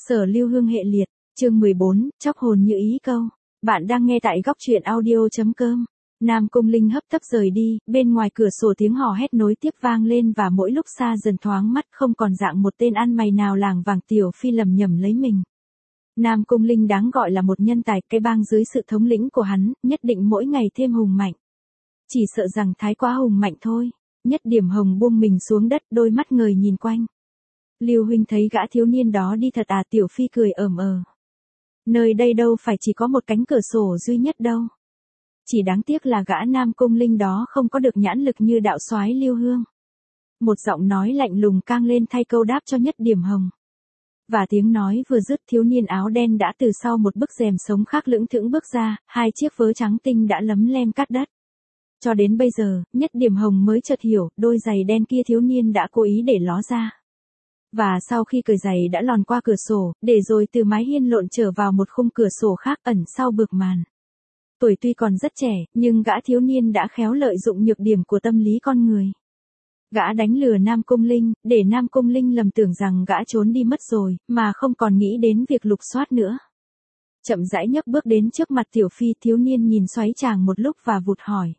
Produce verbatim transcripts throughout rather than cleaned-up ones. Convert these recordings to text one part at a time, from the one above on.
Sở Lưu Hương hệ liệt, chương mười bốn, chóc hồn như ý câu. Bạn đang nghe tại góc truyện audio.com. Nam Cung Linh hấp tấp rời đi, bên ngoài cửa sổ tiếng hò hét nối tiếp vang lên và mỗi lúc xa dần thoáng mắt không còn dạng một tên ăn mày nào làng vàng. Tiểu Phi lầm nhầm lấy mình. Nam Cung Linh đáng gọi là một nhân tài, cái bang dưới sự thống lĩnh của hắn, nhất định mỗi ngày thêm hùng mạnh. Chỉ sợ rằng thái quá hùng mạnh thôi. Nhất Điểm Hồng buông mình xuống đất, đôi mắt ngời nhìn quanh. Lưu huynh thấy gã thiếu niên đó đi thật à? Tiểu Phi cười ởm ờ. Nơi đây đâu phải chỉ có một cánh cửa sổ duy nhất đâu. Chỉ đáng tiếc là gã Nam Cung Linh đó không có được nhãn lực như đạo soái Lưu Hương. Một giọng nói lạnh lùng cang lên thay câu đáp cho Nhất Điểm Hồng. Và tiếng nói vừa dứt, thiếu niên áo đen đã từ sau một bức rèm sống khác lững thững bước ra, hai chiếc vớ trắng tinh đã lấm lem cát đất. Cho đến bây giờ, Nhất Điểm Hồng mới chợt hiểu, đôi giày đen kia thiếu niên đã cố ý để ló ra. Và sau khi cởi giày đã lòn qua cửa sổ, để rồi từ mái hiên lộn trở vào một khung cửa sổ khác ẩn sau bực màn. Tuổi tuy còn rất trẻ, nhưng gã thiếu niên đã khéo lợi dụng nhược điểm của tâm lý con người. Gã đánh lừa Nam Cung Linh, để Nam Cung Linh lầm tưởng rằng gã trốn đi mất rồi, mà không còn nghĩ đến việc lục soát nữa. Chậm rãi nhấc bước đến trước mặt Tiểu Phi, thiếu niên nhìn xoáy chàng một lúc và vụt hỏi.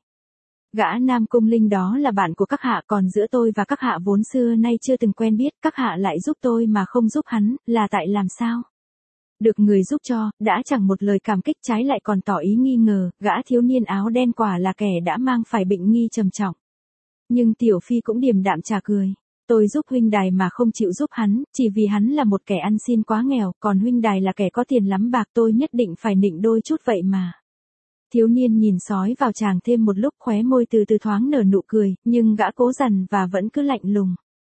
Gã Nam Cung Linh đó là bạn của các hạ, còn giữa tôi và các hạ vốn xưa nay chưa từng quen biết, các hạ lại giúp tôi mà không giúp hắn, là tại làm sao? Được người giúp cho, đã chẳng một lời cảm kích, trái lại còn tỏ ý nghi ngờ, gã thiếu niên áo đen quả là kẻ đã mang phải bệnh nghi trầm trọng. Nhưng Tiểu Phi cũng điềm đạm trả cười. Tôi giúp huynh đài mà không chịu giúp hắn, chỉ vì hắn là một kẻ ăn xin quá nghèo, còn huynh đài là kẻ có tiền lắm bạc, tôi nhất định phải nịnh đôi chút vậy mà. Thiếu niên nhìn sói vào chàng thêm một lúc, khóe môi từ từ thoáng nở nụ cười, nhưng gã cố dằn và vẫn cứ lạnh lùng.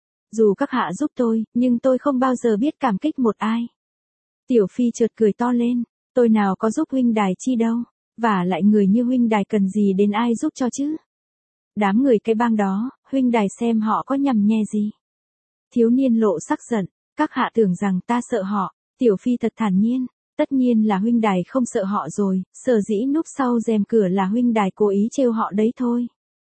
Dù các hạ giúp tôi, nhưng tôi không bao giờ biết cảm kích một ai. Tiểu Phi chợt cười to lên, tôi nào có giúp huynh đài chi đâu, và lại người như huynh đài cần gì đến ai giúp cho chứ. Đám người cái bang đó, huynh đài xem họ có nhằm nhe gì. Thiếu niên lộ sắc giận, các hạ tưởng rằng ta sợ họ. Tiểu Phi thật thản nhiên. Tất nhiên là huynh đài không sợ họ rồi, sở dĩ núp sau rèm cửa là huynh đài cố ý trêu họ đấy thôi.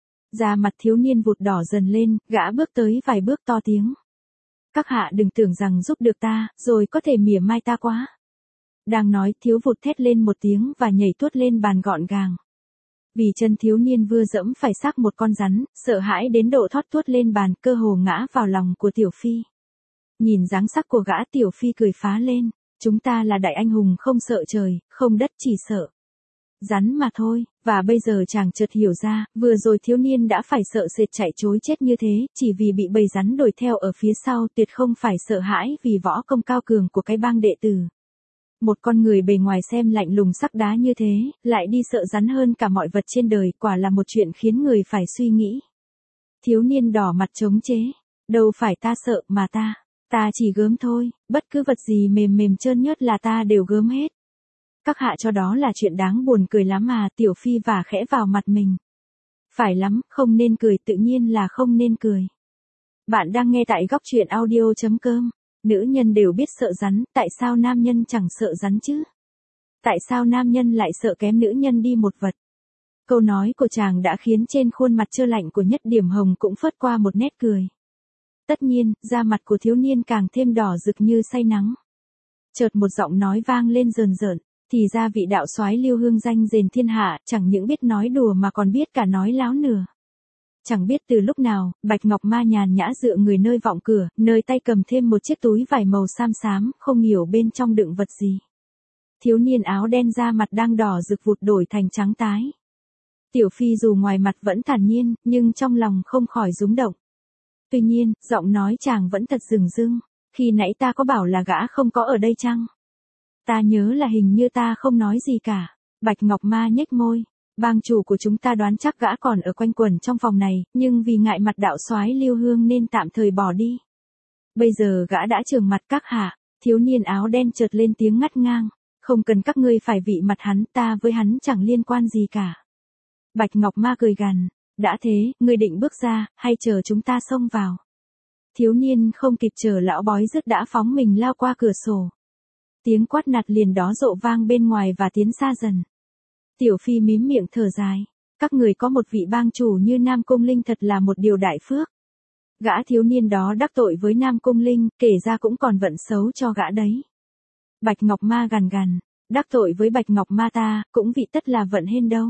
Da mặt thiếu niên vụt đỏ dần lên, gã bước tới vài bước to tiếng. Các hạ đừng tưởng rằng giúp được ta, rồi có thể mỉa mai ta quá. Đang nói, thiếu vụt thét lên một tiếng và nhảy tuốt lên bàn gọn gàng. Vì chân thiếu niên vừa dẫm phải xác một con rắn, sợ hãi đến độ thoát tuốt lên bàn, cơ hồ ngã vào lòng của Tiểu Phi. Nhìn dáng sắc của gã, Tiểu Phi cười phá lên. Chúng ta là đại anh hùng không sợ trời, không đất, chỉ sợ rắn mà thôi. Và bây giờ chàng chợt hiểu ra, vừa rồi thiếu niên đã phải sợ sệt chạy trối chết như thế, chỉ vì bị bầy rắn đuổi theo ở phía sau, tuyệt không phải sợ hãi vì võ công cao cường của cái bang đệ tử. Một con người bề ngoài xem lạnh lùng sắc đá như thế, lại đi sợ rắn hơn cả mọi vật trên đời, quả là một chuyện khiến người phải suy nghĩ. Thiếu niên đỏ mặt chống chế, đâu phải ta sợ mà ta. Ta chỉ gớm thôi, bất cứ vật gì mềm mềm trơn nhớt là ta đều gớm hết. Các hạ cho đó là chuyện đáng buồn cười lắm mà. Tiểu Phi vả khẽ vào mặt mình. Phải lắm, không nên cười, tự nhiên là không nên cười. Bạn đang nghe tại góc truyện audio.com. Nữ nhân đều biết sợ rắn, tại sao nam nhân chẳng sợ rắn chứ? Tại sao nam nhân lại sợ kém nữ nhân đi một vật? Câu nói của chàng đã khiến trên khuôn mặt trơ lạnh của Nhất Điểm Hồng cũng phớt qua một nét cười. Tất nhiên, da mặt của thiếu niên càng thêm đỏ rực như say nắng. Chợt một giọng nói vang lên rờn rợn, thì ra vị đạo soái Lưu Hương danh rền thiên hạ, chẳng những biết nói đùa mà còn biết cả nói láo nửa. Chẳng biết từ lúc nào, Bạch Ngọc Ma nhàn nhã dựa người nơi vọng cửa, nơi tay cầm thêm một chiếc túi vải màu xám xám, không hiểu bên trong đựng vật gì. Thiếu niên áo đen da mặt đang đỏ rực vụt đổi thành trắng tái. Tiểu Phi dù ngoài mặt vẫn thản nhiên, nhưng trong lòng không khỏi rúng động. Tuy nhiên, giọng nói chàng vẫn thật dửng dưng. Khi nãy ta có bảo là gã không có ở đây chăng? Ta nhớ là hình như ta không nói gì cả. Bạch Ngọc Ma nhếch môi. Bang chủ của chúng ta đoán chắc gã còn ở quanh quẩn trong phòng này, nhưng vì ngại mặt đạo soái Lưu Hương nên tạm thời bỏ đi. Bây giờ gã đã trường mặt các hạ. Thiếu niên áo đen chợt lên tiếng ngắt ngang. Không cần các ngươi phải vị mặt hắn, ta với hắn chẳng liên quan gì cả. Bạch Ngọc Ma cười gằn. Đã thế, ngươi định bước ra, hay chờ chúng ta xông vào? Thiếu niên không kịp chờ lão bói dứt đã phóng mình lao qua cửa sổ. Tiếng quát nạt liền đó rộ vang bên ngoài và tiến xa dần. Tiểu Phi mím miệng thở dài. Các người có một vị bang chủ như Nam Cung Linh thật là một điều đại phước. Gã thiếu niên đó đắc tội với Nam Cung Linh, kể ra cũng còn vận xấu cho gã đấy. Bạch Ngọc Ma gằn gằn, đắc tội với Bạch Ngọc Ma ta, cũng vị tất là vận hên đâu.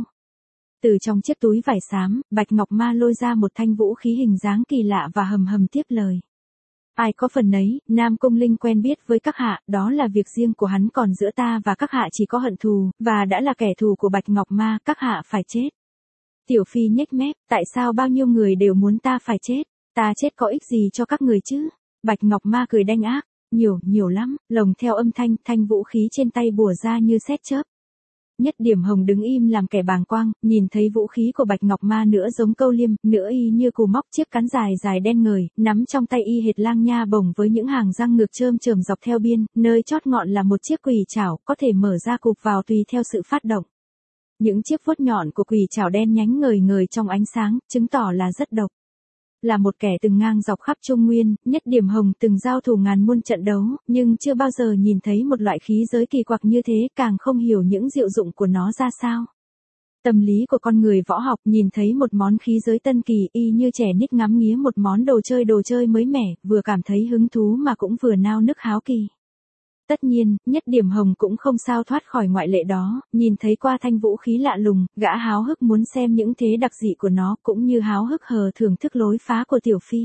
Từ trong chiếc túi vải xám, Bạch Ngọc Ma lôi ra một thanh vũ khí hình dáng kỳ lạ và hầm hầm tiếp lời. Ai có phần nấy, Nam Cung Linh quen biết với các hạ, đó là việc riêng của hắn, còn giữa ta và các hạ chỉ có hận thù, và đã là kẻ thù của Bạch Ngọc Ma, các hạ phải chết. Tiểu Phi nhếch mép, tại sao bao nhiêu người đều muốn ta phải chết, ta chết có ích gì cho các người chứ? Bạch Ngọc Ma cười đanh ác, nhiều, nhiều lắm, lồng theo âm thanh, thanh vũ khí trên tay bùa ra như sét chớp. Nhất Điểm Hồng đứng im làm kẻ bàng quang, nhìn thấy vũ khí của Bạch Ngọc Ma nửa giống câu liêm, nửa y như cù móc, chiếc cán dài dài đen ngời, nắm trong tay y hệt lang nha bổng với những hàng răng ngược chơm chởm dọc theo biên, nơi chót ngọn là một chiếc quỷ trảo, có thể mở ra cụp vào tùy theo sự phát động. Những chiếc vuốt nhọn của quỷ trảo đen nhánh ngời ngời trong ánh sáng, chứng tỏ là rất độc. Là một kẻ từng ngang dọc khắp Trung Nguyên, Nhất Điểm Hồng từng giao thủ ngàn muôn trận đấu, nhưng chưa bao giờ nhìn thấy một loại khí giới kỳ quặc như thế, càng không hiểu những diệu dụng của nó ra sao. Tâm lý của con người võ học, nhìn thấy một món khí giới tân kỳ, y như trẻ nít ngắm nghía một món đồ chơi đồ chơi mới mẻ, vừa cảm thấy hứng thú mà cũng vừa nao nức háo kỳ. Tất nhiên, Nhất Điểm Hồng cũng không sao thoát khỏi ngoại lệ đó, nhìn thấy qua thanh vũ khí lạ lùng, gã háo hức muốn xem những thế đặc dị của nó, cũng như háo hức hờ thưởng thức lối phá của Tiểu Phi.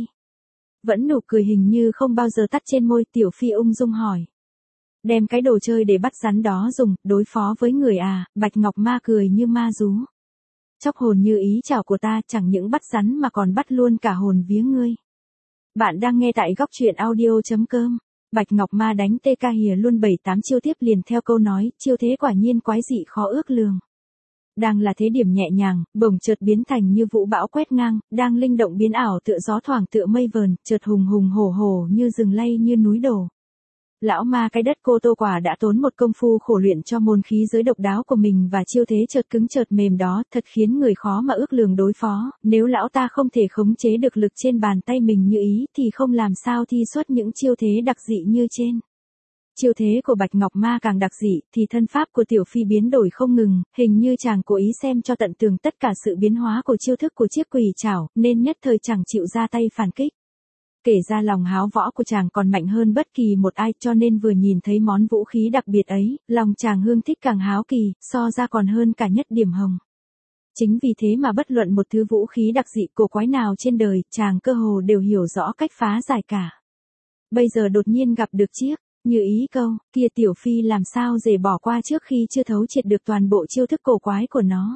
Vẫn nụ cười hình như không bao giờ tắt trên môi, Tiểu Phi ung dung hỏi. Đem cái đồ chơi để bắt rắn đó dùng, đối phó với người à? Bạch Ngọc Ma cười như ma rú. Chóc hồn như ý chảo của ta, chẳng những bắt rắn mà còn bắt luôn cả hồn vía ngươi. Bạn đang nghe tại góc truyện audio chấm com. Bạch Ngọc Ma đánh tê ca hìa luôn bảy tám chiêu tiếp liền theo câu nói, chiêu thế quả nhiên quái dị khó ước lường. Đang là thế điểm nhẹ nhàng, bỗng chợt biến thành như vũ bão quét ngang, đang linh động biến ảo tựa gió thoảng tựa mây vờn, chợt hùng hùng hổ hổ như rừng lay như núi đổ. Lão ma cái đất Cô Tô quả đã tốn một công phu khổ luyện cho môn khí giới độc đáo của mình, và chiêu thế chợt cứng chợt mềm đó thật khiến người khó mà ước lường đối phó, nếu lão ta không thể khống chế được lực trên bàn tay mình như ý thì không làm sao thi xuất những chiêu thế đặc dị như trên. Chiêu thế của Bạch Ngọc Ma càng đặc dị thì thân pháp của Tiểu Phi biến đổi không ngừng, hình như chàng cố ý xem cho tận tường tất cả sự biến hóa của chiêu thức của chiếc quỷ trảo, nên nhất thời chẳng chịu ra tay phản kích. Kể ra lòng háo võ của chàng còn mạnh hơn bất kỳ một ai, cho nên vừa nhìn thấy món vũ khí đặc biệt ấy, lòng chàng hương thích càng háo kỳ, so ra còn hơn cả Nhất Điểm Hồng. Chính vì thế mà bất luận một thứ vũ khí đặc dị cổ quái nào trên đời, chàng cơ hồ đều hiểu rõ cách phá giải cả. Bây giờ đột nhiên gặp được chiếc như ý câu, kia Tiểu Phi làm sao dễ bỏ qua trước khi chưa thấu triệt được toàn bộ chiêu thức cổ quái của nó.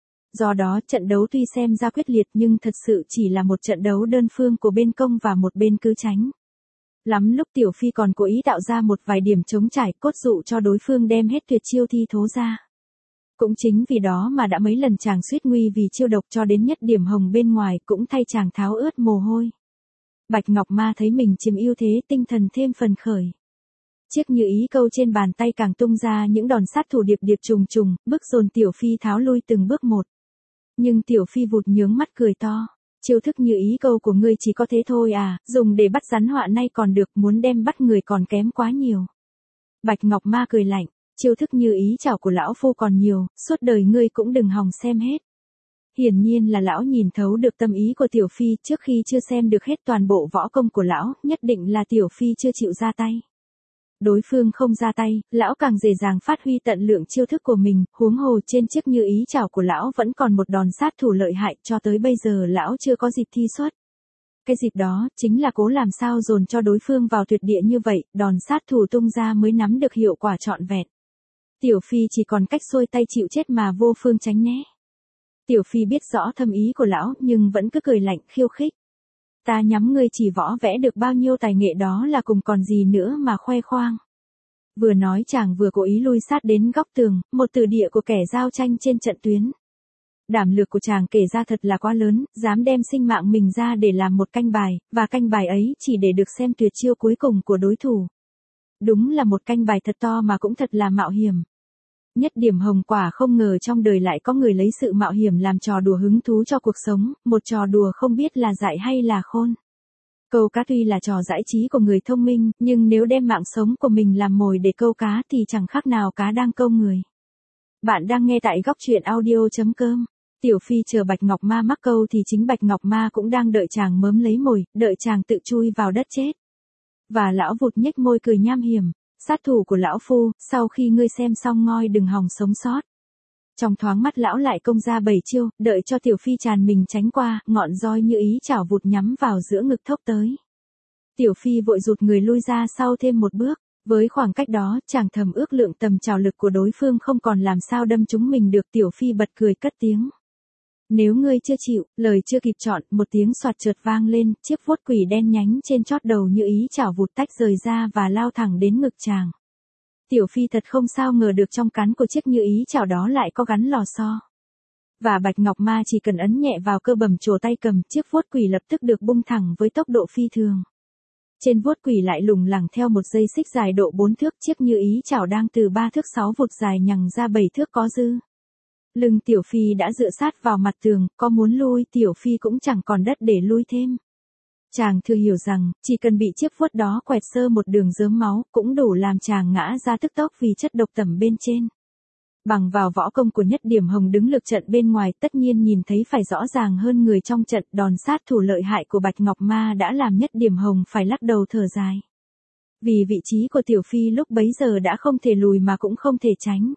Do đó, trận đấu tuy xem ra quyết liệt nhưng thật sự chỉ là một trận đấu đơn phương của bên công và một bên cứ tránh. Lắm lúc Tiểu Phi còn cố ý tạo ra một vài điểm chống trải cốt dụ cho đối phương đem hết tuyệt chiêu thi thố ra. Cũng chính vì đó mà đã mấy lần chàng suýt nguy vì chiêu độc, cho đến Nhất Điểm Hồng bên ngoài cũng thay chàng tháo ướt mồ hôi. Bạch Ngọc Ma thấy mình chiếm ưu thế, tinh thần thêm phần khởi. Chiếc như ý câu trên bàn tay càng tung ra những đòn sát thủ điệp điệp trùng trùng, bức dồn Tiểu Phi tháo lui từng bước một. Nhưng Tiểu Phi vụt nhướng mắt cười to, chiêu thức như ý câu của ngươi chỉ có thế thôi à, dùng để bắt rắn họa nay còn được, muốn đem bắt người còn kém quá nhiều. Bạch Ngọc Ma cười lạnh, chiêu thức như ý chảo của lão phu còn nhiều, suốt đời ngươi cũng đừng hòng xem hết. Hiển nhiên là lão nhìn thấu được tâm ý của Tiểu Phi, trước khi chưa xem được hết toàn bộ võ công của lão, nhất định là Tiểu Phi chưa chịu ra tay. Đối phương không ra tay, lão càng dễ dàng phát huy tận lượng chiêu thức của mình, huống hồ trên chiếc như ý chảo của lão vẫn còn một đòn sát thủ lợi hại, cho tới bây giờ lão chưa có dịp thi xuất. Cái dịp đó, chính là cố làm sao dồn cho đối phương vào tuyệt địa như vậy, đòn sát thủ tung ra mới nắm được hiệu quả trọn vẹn. Tiểu Phi chỉ còn cách xuôi tay chịu chết mà vô phương tránh né. Tiểu Phi biết rõ thâm ý của lão, nhưng vẫn cứ cười lạnh khiêu khích. Ta nhắm ngươi chỉ võ vẽ được bao nhiêu tài nghệ đó là cùng còn gì nữa mà khoe khoang. Vừa nói chàng vừa cố ý lui sát đến góc tường, một từ địa của kẻ giao tranh trên trận tuyến. Đảm lược của chàng kể ra thật là quá lớn, dám đem sinh mạng mình ra để làm một canh bài, và canh bài ấy chỉ để được xem tuyệt chiêu cuối cùng của đối thủ. Đúng là một canh bài thật to mà cũng thật là mạo hiểm. Nhất Điểm Hồng quả không ngờ trong đời lại có người lấy sự mạo hiểm làm trò đùa hứng thú cho cuộc sống, một trò đùa không biết là dại hay là khôn. Câu cá tuy là trò giải trí của người thông minh, nhưng nếu đem mạng sống của mình làm mồi để câu cá thì chẳng khác nào cá đang câu người. Bạn đang nghe tại góc truyện audio chấm com. Tiểu Phi chờ Bạch Ngọc Ma mắc câu thì chính Bạch Ngọc Ma cũng đang đợi chàng mớm lấy mồi, đợi chàng tự chui vào đất chết. Và lão vụt nhếch môi cười nham hiểm. Sát thủ của lão phu, sau khi ngươi xem xong ngoi đừng hòng sống sót. Trong thoáng mắt lão lại công ra bảy chiêu, đợi cho Tiểu Phi tràn mình tránh qua, ngọn roi như ý chảo vụt nhắm vào giữa ngực thốc tới. Tiểu Phi vội rụt người lui ra sau thêm một bước, với khoảng cách đó, chàng thầm ước lượng tầm trảo lực của đối phương không còn làm sao đâm trúng mình được. Tiểu Phi bật cười cất tiếng. Nếu ngươi chưa chịu, lời chưa kịp chọn, một tiếng xoạt chợt vang lên, chiếc vuốt quỷ đen nhánh trên chót đầu như ý chảo vụt tách rời ra và lao thẳng đến ngực chàng. Tiểu Phi thật không sao ngờ được trong cán của chiếc như ý chảo đó lại có gắn lò xo. Và Bạch Ngọc Ma chỉ cần ấn nhẹ vào cơ bầm chổ tay cầm, chiếc vuốt quỷ lập tức được bung thẳng với tốc độ phi thường. Trên vuốt quỷ lại lủng lẳng theo một dây xích dài độ bốn thước, chiếc như ý chảo đang từ ba thước sáu vụt dài nhằng ra bảy thước có dư. Lưng Tiểu Phi đã dựa sát vào mặt tường, có muốn lui Tiểu Phi cũng chẳng còn đất để lui thêm. Chàng thừa hiểu rằng, chỉ cần bị chiếc vuốt đó quẹt sơ một đường rớm máu, cũng đủ làm chàng ngã ra tức tốc vì chất độc tẩm bên trên. Bằng vào võ công của Nhất Điểm Hồng đứng lực trận bên ngoài, tất nhiên nhìn thấy phải rõ ràng hơn người trong trận. Đòn sát thủ lợi hại của Bạch Ngọc Ma đã làm Nhất Điểm Hồng phải lắc đầu thở dài. Vì vị trí của Tiểu Phi lúc bấy giờ đã không thể lùi mà cũng không thể tránh.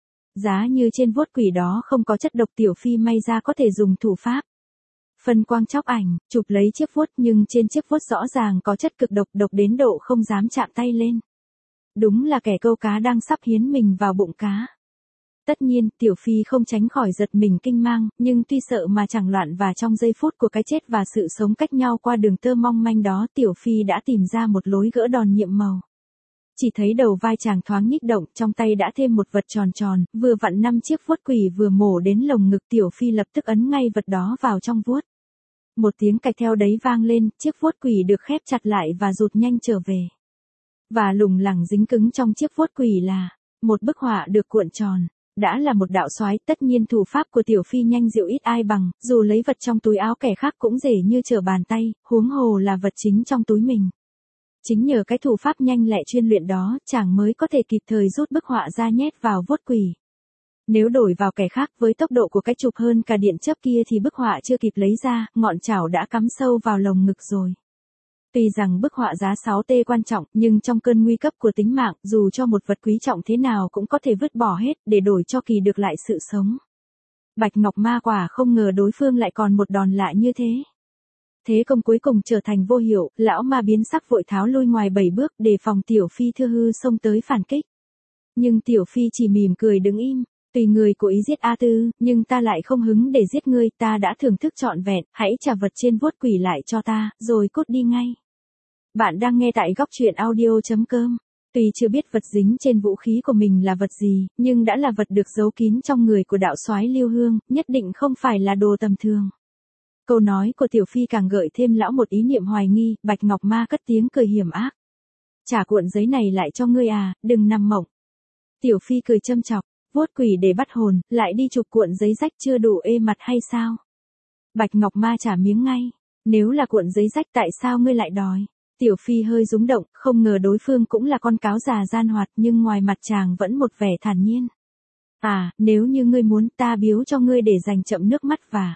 Giá như trên vuốt quỷ đó không có chất độc, Tiểu Phi may ra có thể dùng thủ pháp phân quang chóc ảnh, chụp lấy chiếc vuốt, nhưng trên chiếc vuốt rõ ràng có chất cực độc, độc đến độ không dám chạm tay lên. Đúng là kẻ câu cá đang sắp hiến mình vào bụng cá. Tất nhiên, Tiểu Phi không tránh khỏi giật mình kinh mang, nhưng tuy sợ mà chẳng loạn, và trong giây phút của cái chết và sự sống cách nhau qua đường tơ mong manh đó, Tiểu Phi đã tìm ra một lối gỡ đòn nhiệm màu. Chỉ thấy đầu vai chàng thoáng nhích động, trong tay đã thêm một vật tròn tròn, vừa vặn năm chiếc vuốt quỷ vừa mổ đến lồng ngực. Tiểu Phi lập tức ấn ngay vật đó vào trong vuốt. Một tiếng cạch theo đấy vang lên, chiếc vuốt quỷ được khép chặt lại và rụt nhanh trở về. Và lủng lẳng dính cứng trong chiếc vuốt quỷ là một bức họa được cuộn tròn. Đã là một đạo soái, tất nhiên thủ pháp của Tiểu Phi nhanh diệu ít ai bằng, dù lấy vật trong túi áo kẻ khác cũng dễ như trở bàn tay, huống hồ là vật chính trong túi mình. Chính nhờ cái thủ pháp nhanh lẹ chuyên luyện đó, chàng mới có thể kịp thời rút bức họa ra nhét vào vuốt quỷ. Nếu đổi vào kẻ khác với tốc độ của cái chụp hơn cả điện chớp kia thì bức họa chưa kịp lấy ra, ngọn chảo đã cắm sâu vào lồng ngực rồi. Tuy rằng bức họa giá sáu tê quan trọng, nhưng trong cơn nguy cấp của tính mạng, dù cho một vật quý trọng thế nào cũng có thể vứt bỏ hết, để đổi cho kỳ được lại sự sống. Bạch Ngọc Ma quả không ngờ đối phương lại còn một đòn lạ như thế. Thế công cuối cùng trở thành vô hiệu, lão ma biến sắc vội tháo lui ngoài bảy bước, để phòng Tiểu Phi thưa hư xông tới phản kích. Nhưng Tiểu Phi chỉ mỉm cười đứng im. Tùy người cố ý giết A Tư, nhưng ta lại không hứng để giết ngươi, ta đã thưởng thức trọn vẹn, hãy trả vật trên vuốt quỷ lại cho ta, rồi cút đi ngay. Bạn đang nghe tại góc truyện audio chấm com. Tuy chưa biết vật dính trên vũ khí của mình là vật gì, nhưng đã là vật được giấu kín trong người của đạo soái Lưu Hương, nhất định không phải là đồ tầm thường. Câu nói của Tiểu Phi càng gợi thêm lão một ý niệm hoài nghi. Bạch Ngọc Ma cất tiếng cười hiểm ác. Trả cuộn giấy này lại cho ngươi à, đừng nằm mộng. Tiểu Phi cười châm chọc. Vuốt quỷ để bắt hồn, lại đi chụp cuộn giấy rách chưa đủ ê mặt hay sao? Bạch Ngọc Ma trả miếng ngay. Nếu là cuộn giấy rách tại sao ngươi lại đòi? Tiểu Phi hơi rúng động, không ngờ đối phương cũng là con cáo già gian hoạt, nhưng ngoài mặt chàng vẫn một vẻ thản nhiên. À, nếu như ngươi muốn, ta biếu cho ngươi để dành chậm nước mắt và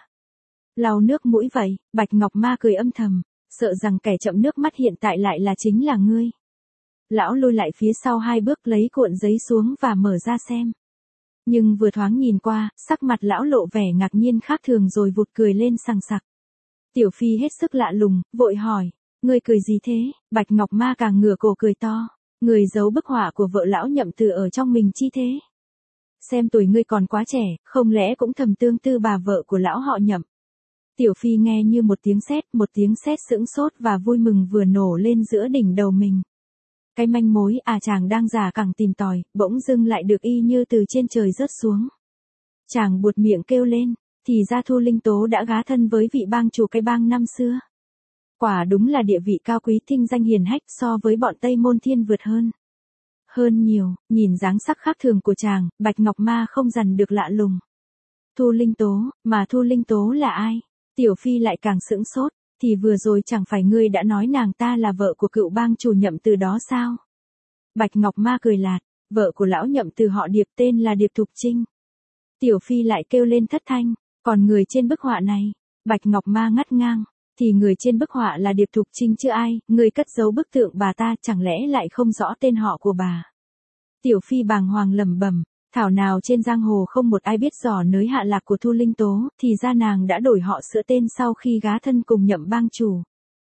lau nước mũi vậy. Bạch Ngọc Ma cười âm thầm, sợ rằng kẻ chậm nước mắt hiện tại lại là chính là ngươi. Lão lùi lại phía sau hai bước lấy cuộn giấy xuống và mở ra xem. Nhưng vừa thoáng nhìn qua, sắc mặt lão lộ vẻ ngạc nhiên khác thường rồi vụt cười lên sằng sặc. Tiểu Phi hết sức lạ lùng, vội hỏi, ngươi cười gì thế? Bạch Ngọc Ma càng ngửa cổ cười to, người giấu bức họa của vợ lão Nhậm Từ ở trong mình chi thế? Xem tuổi ngươi còn quá trẻ, không lẽ cũng thầm tương tư bà vợ của lão họ Nhậm? Tiểu Phi nghe như một tiếng sét, một tiếng sét sững sốt và vui mừng vừa nổ lên giữa đỉnh đầu mình. Cái manh mối à chàng đang giả cẳng tìm tòi, bỗng dưng lại được y như từ trên trời rớt xuống. Chàng buột miệng kêu lên, thì ra Thu Linh Tố đã gá thân với vị bang chủ cái bang năm xưa. Quả đúng là địa vị cao quý thinh danh hiền hách, so với bọn Tây Môn Thiên vượt hơn. Hơn nhiều, nhìn dáng sắc khác thường của chàng, Bạch Ngọc Ma không dằn được lạ lùng. Thu Linh Tố, mà Thu Linh Tố là ai? Tiểu Phi lại càng sững sốt. Thì vừa rồi chẳng phải ngươi đã nói nàng ta là vợ của cựu bang chủ Nhậm Từ đó sao? Bạch Ngọc Ma cười lạt, vợ của lão Nhậm Từ họ Điệp tên là Điệp Thục Trinh. Tiểu Phi lại kêu lên thất thanh, còn người trên bức họa này? Bạch Ngọc Ma ngắt ngang, thì người trên bức họa là Điệp Thục Trinh chứ ai, người cất giấu bức tượng bà ta chẳng lẽ lại không rõ tên họ của bà. Tiểu Phi bàng hoàng lẩm bẩm, thảo nào trên giang hồ không một ai biết rõ nới hạ lạc của Thu Linh Tố, thì ra nàng đã đổi họ sửa tên sau khi gá thân cùng Nhậm bang chủ.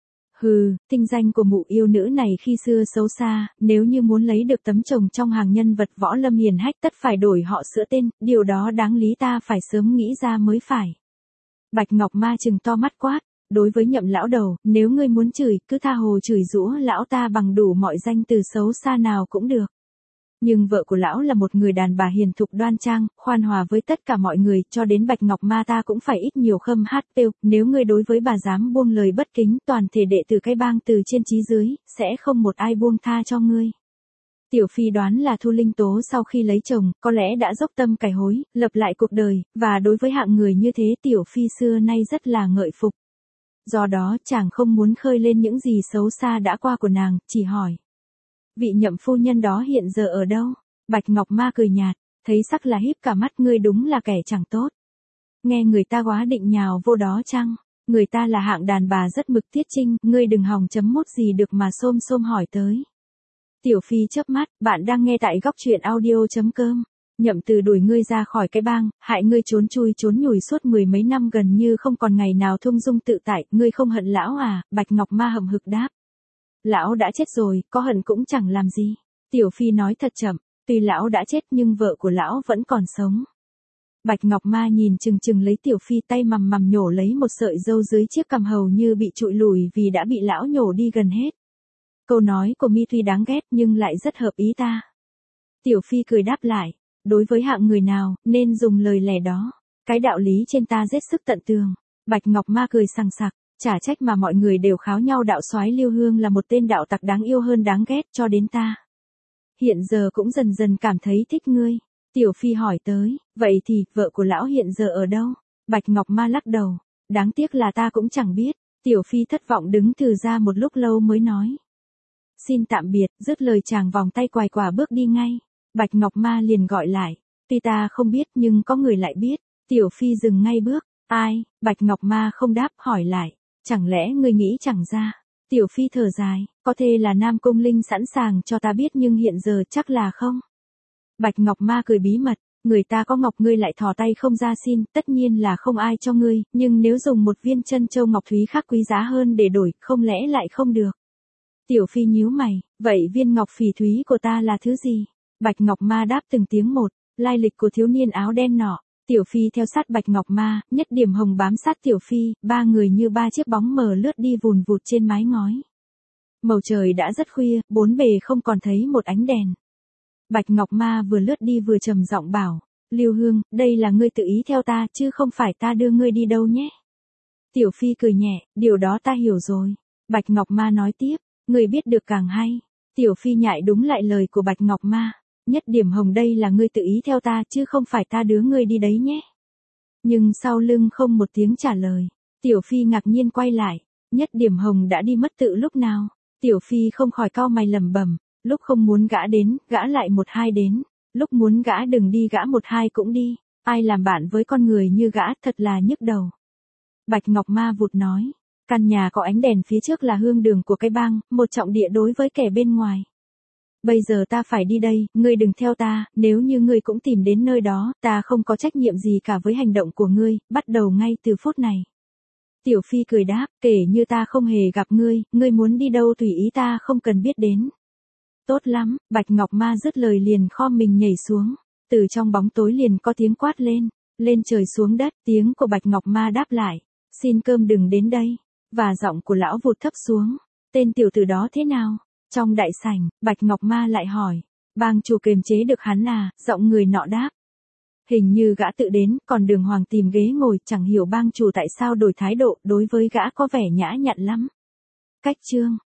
Hừ, tinh danh của mụ yêu nữ này khi xưa xấu xa, nếu như muốn lấy được tấm chồng trong hàng nhân vật võ lâm hiền hách tất phải đổi họ sửa tên, điều đó đáng lý ta phải sớm nghĩ ra mới phải. Bạch Ngọc Ma trừng to mắt quát, đối với Nhậm lão đầu, nếu ngươi muốn chửi, cứ tha hồ chửi giũa lão ta bằng đủ mọi danh từ xấu xa nào cũng được. Nhưng vợ của lão là một người đàn bà hiền thục đoan trang, khoan hòa với tất cả mọi người, cho đến Bạch Ngọc Ma ta cũng phải ít nhiều khâm hát pêu, nếu ngươi đối với bà dám buông lời bất kính, toàn thể đệ tử cái bang từ trên chí dưới, sẽ không một ai buông tha cho ngươi. Tiểu Phi đoán là Thu Linh Tố sau khi lấy chồng, có lẽ đã dốc tâm cải hối, lập lại cuộc đời, và đối với hạng người như thế Tiểu Phi xưa nay rất là ngợi phục. Do đó chàng không muốn khơi lên những gì xấu xa đã qua của nàng, chỉ hỏi. Vị Nhậm phu nhân đó hiện giờ ở đâu? Bạch Ngọc Ma cười nhạt, thấy sắc là híp cả mắt, ngươi đúng là kẻ chẳng tốt. Nghe người ta quá định nhào vô đó chăng? Người ta là hạng đàn bà rất mực tiết trinh, ngươi đừng hòng chấm mốt gì được mà xôm xôm hỏi tới. Tiểu Phi chớp mắt, bạn đang nghe tại góc truyện audio chấm com. Nhậm Từ đuổi ngươi ra khỏi cái bang, hại ngươi trốn chui trốn nhủi suốt mười mấy năm gần như không còn ngày nào thung dung tự tại, ngươi không hận lão à? Bạch Ngọc Ma hậm hực đáp. Lão đã chết rồi, có hận cũng chẳng làm gì. Tiểu Phi nói thật chậm, tuy lão đã chết nhưng vợ của lão vẫn còn sống. Bạch Ngọc Ma nhìn chừng chừng lấy Tiểu Phi, tay mằm mằm nhổ lấy một sợi râu dưới chiếc cằm hầu như bị trụi lùi vì đã bị lão nhổ đi gần hết. Câu nói của mi tuy đáng ghét nhưng lại rất hợp ý ta. Tiểu Phi cười đáp lại, đối với hạng người nào, nên dùng lời lẽ đó. Cái đạo lý trên ta rất sức tận tường. Bạch Ngọc Ma cười sằng sặc, chả trách mà mọi người đều kháo nhau đạo soái Lưu Hương là một tên đạo tặc đáng yêu hơn đáng ghét cho đến ta. Hiện giờ cũng dần dần cảm thấy thích ngươi. Tiểu Phi hỏi tới, vậy thì, vợ của lão hiện giờ ở đâu? Bạch Ngọc Ma lắc đầu, đáng tiếc là ta cũng chẳng biết. Tiểu Phi thất vọng đứng từ ra một lúc lâu mới nói. Xin tạm biệt, dứt lời chàng vòng tay quài quả bước đi ngay. Bạch Ngọc Ma liền gọi lại, tuy ta không biết nhưng có người lại biết. Tiểu Phi dừng ngay bước, ai? Bạch Ngọc Ma không đáp, hỏi lại, chẳng lẽ ngươi nghĩ chẳng ra? Tiểu Phi thở dài, có thể là Nam Cung Linh sẵn sàng cho ta biết nhưng hiện giờ chắc là không. Bạch Ngọc Ma cười bí mật, người ta có ngọc ngươi lại thò tay không ra xin, tất nhiên là không ai cho ngươi, nhưng nếu dùng một viên chân châu ngọc thúy khác quý giá hơn để đổi, không lẽ lại không được? Tiểu Phi nhíu mày, vậy viên ngọc phỉ thúy của ta là thứ gì? Bạch Ngọc Ma đáp từng tiếng một, lai lịch của thiếu niên áo đen nọ. Tiểu Phi theo sát Bạch Ngọc Ma, Nhất Điểm Hồng bám sát Tiểu Phi, ba người như ba chiếc bóng mờ lướt đi vùn vụt trên mái ngói. Màu trời đã rất khuya, bốn bề không còn thấy một ánh đèn. Bạch Ngọc Ma vừa lướt đi vừa trầm giọng bảo, Lưu Hương, đây là ngươi tự ý theo ta, chứ không phải ta đưa ngươi đi đâu nhé. Tiểu Phi cười nhẹ, điều đó ta hiểu rồi. Bạch Ngọc Ma nói tiếp, ngươi biết được càng hay. Tiểu Phi nhại đúng lại lời của Bạch Ngọc Ma. Nhất Điểm Hồng, đây là ngươi tự ý theo ta, chứ không phải ta đưa ngươi đi đấy nhé. Nhưng sau lưng không một tiếng trả lời. Tiểu Phi ngạc nhiên quay lại. Nhất Điểm Hồng đã đi mất tự lúc nào? Tiểu Phi không khỏi cau mày lẩm bẩm. Lúc không muốn gã đến, gã lại một hai đến. Lúc muốn gã đừng đi, gã một hai cũng đi. Ai làm bạn với con người như gã, thật là nhức đầu. Bạch Ngọc Ma vụt nói. Căn nhà có ánh đèn phía trước là hương đường của cái bang, một trọng địa đối với kẻ bên ngoài. Bây giờ ta phải đi đây, ngươi đừng theo ta, nếu như ngươi cũng tìm đến nơi đó, ta không có trách nhiệm gì cả với hành động của ngươi, bắt đầu ngay từ phút này. Tiểu Phi cười đáp, kể như ta không hề gặp ngươi, ngươi muốn đi đâu tùy ý, ta không cần biết đến. Tốt lắm, Bạch Ngọc Ma dứt lời liền khom mình nhảy xuống, từ trong bóng tối liền có tiếng quát lên, lên trời xuống đất, tiếng của Bạch Ngọc Ma đáp lại, xin cơm đừng đến đây, và giọng của lão vụt thấp xuống, tên tiểu tử đó thế nào? Trong đại sảnh, Bạch Ngọc Ma lại hỏi, bang chủ kiềm chế được hắn à? Giọng người nọ đáp, hình như gã tự đến, còn Đường Hoàng tìm ghế ngồi, chẳng hiểu bang chủ tại sao đổi thái độ, đối với gã có vẻ nhã nhặn lắm. Cách chương